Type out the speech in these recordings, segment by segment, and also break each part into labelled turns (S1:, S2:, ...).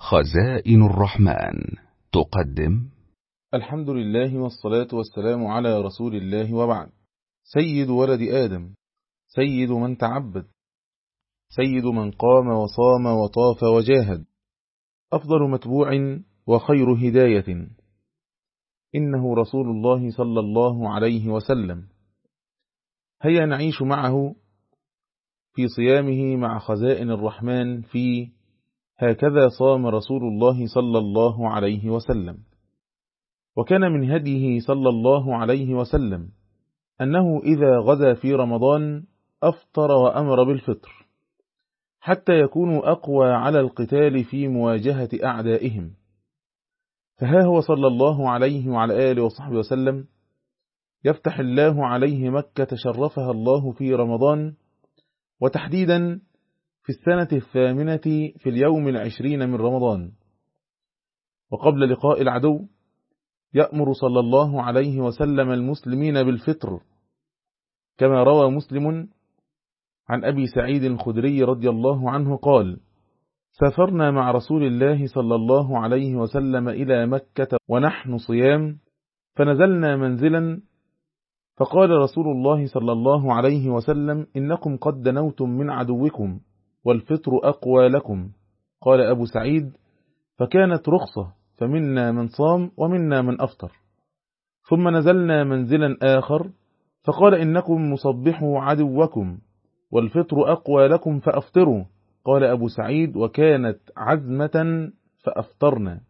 S1: خزائن الرحمن تقدم.
S2: الحمد لله والصلاة والسلام على رسول الله، وبعد. سيد ولد آدم، سيد من تعبد، سيد من قام وصام وطاف وجاهد، أفضل متبوع وخير هداية، إنه رسول الله صلى الله عليه وسلم. هيا نعيش معه في صيامه مع خزائن الرحمن في هكذا صام رسول الله صلى الله عليه وسلم. وكان من هديه صلى الله عليه وسلم أنه إذا غزا في رمضان أفطر وأمر بالفطر حتى يكونوا أقوى على القتال في مواجهة أعدائهم. فها هو صلى الله عليه وعلى آله وصحبه وسلم يفتح الله عليه مكة شرفها الله في رمضان، وتحديدا في السنة 8 في اليوم 20 من رمضان. وقبل لقاء العدو يأمر صلى الله عليه وسلم المسلمين بالفطر، كما روى مسلم عن أبي سعيد الخدري رضي الله عنه قال: سافرنا مع رسول الله صلى الله عليه وسلم إلى مكة ونحن صيام، فنزلنا منزلا، فقال رسول الله صلى الله عليه وسلم: إنكم قد دنوتم من عدوكم والفطر أقوى لكم. قال أبو سعيد: فكانت رخصة، فمنا من صام ومنا من أفطر. ثم نزلنا منزلا آخر، فقال: إنكم مصبحوا عدوكم والفطر أقوى لكم فأفطروا. قال أبو سعيد: وكانت عزمة فأفطرنا.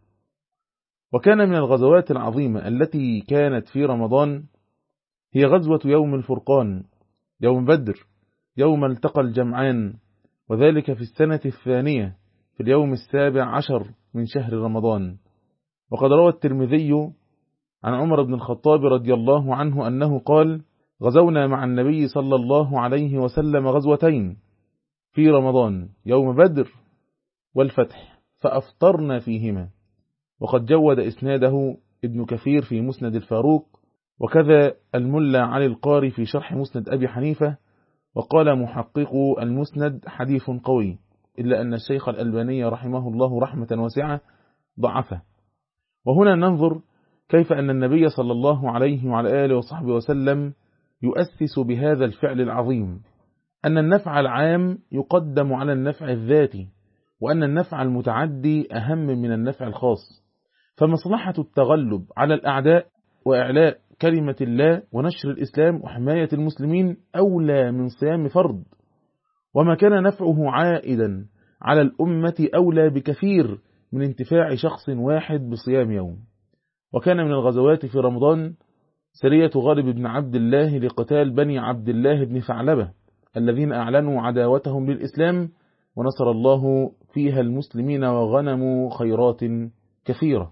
S2: وكان من الغزوات العظيمة التي كانت في رمضان هي غزوة يوم الفرقان، يوم بدر، يوم التقى الجمعان، وذلك في السنة 2 في اليوم 17 من شهر رمضان. وقد روى الترمذي عن عمر بن الخطاب رضي الله عنه أنه قال: غزونا مع النبي صلى الله عليه وسلم غزوتين في رمضان، يوم بدر والفتح، فأفطرنا فيهما. وقد جود إسناده ابن كثير في مسند الفاروق، وكذا الملا علي القاري في شرح مسند أبي حنيفة. وقال محقق المسند: حديث قوي، إلا أن الشيخ الألباني رحمه الله رحمة واسعة ضعفه. وهنا ننظر كيف أن النبي صلى الله عليه وعلى آله وصحبه وسلم يؤسس بهذا الفعل العظيم أن النفع العام يقدم على النفع الذاتي، وأن النفع المتعدي أهم من النفع الخاص. فمصلحة التغلب على الأعداء وإعلاء كلمة الله ونشر الإسلام وحماية المسلمين أولى من صيام فرض، وما كان نفعه عائدا على الأمة أولى بكثير من انتفاع شخص واحد بصيام يوم. وكان من الغزوات في رمضان سرية غالب بن عبد الله لقتال بني عبد الله بن ثعلبة الذين أعلنوا عداوتهم للإسلام، ونصر الله فيها المسلمين وغنموا خيرات كثيرة.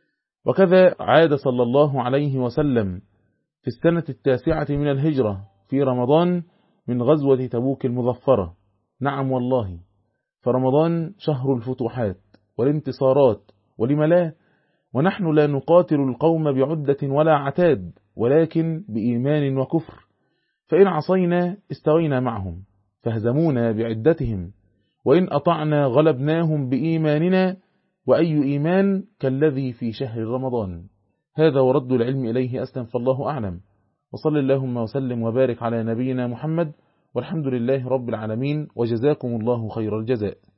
S2: وكذا عاد صلى الله عليه وسلم في السنة 9 من الهجرة في رمضان من غزوة تبوك المظفرة. نعم والله، فرمضان شهر الفتوحات والانتصارات، ولم لا؟ ونحن لا نقاتل القوم بعدة ولا عتاد، ولكن بإيمان وكفر. فإن عصينا استوينا معهم فهزمونا بعدتهم، وإن أطعنا غلبناهم بإيماننا، وأي إيمان كالذي في شهر رمضان. هذا ورد العلم إليه أسلم، فالله أعلم. وصل اللهم وسلم وبارك على نبينا محمد، والحمد لله رب العالمين، وجزاكم الله خير الجزاء.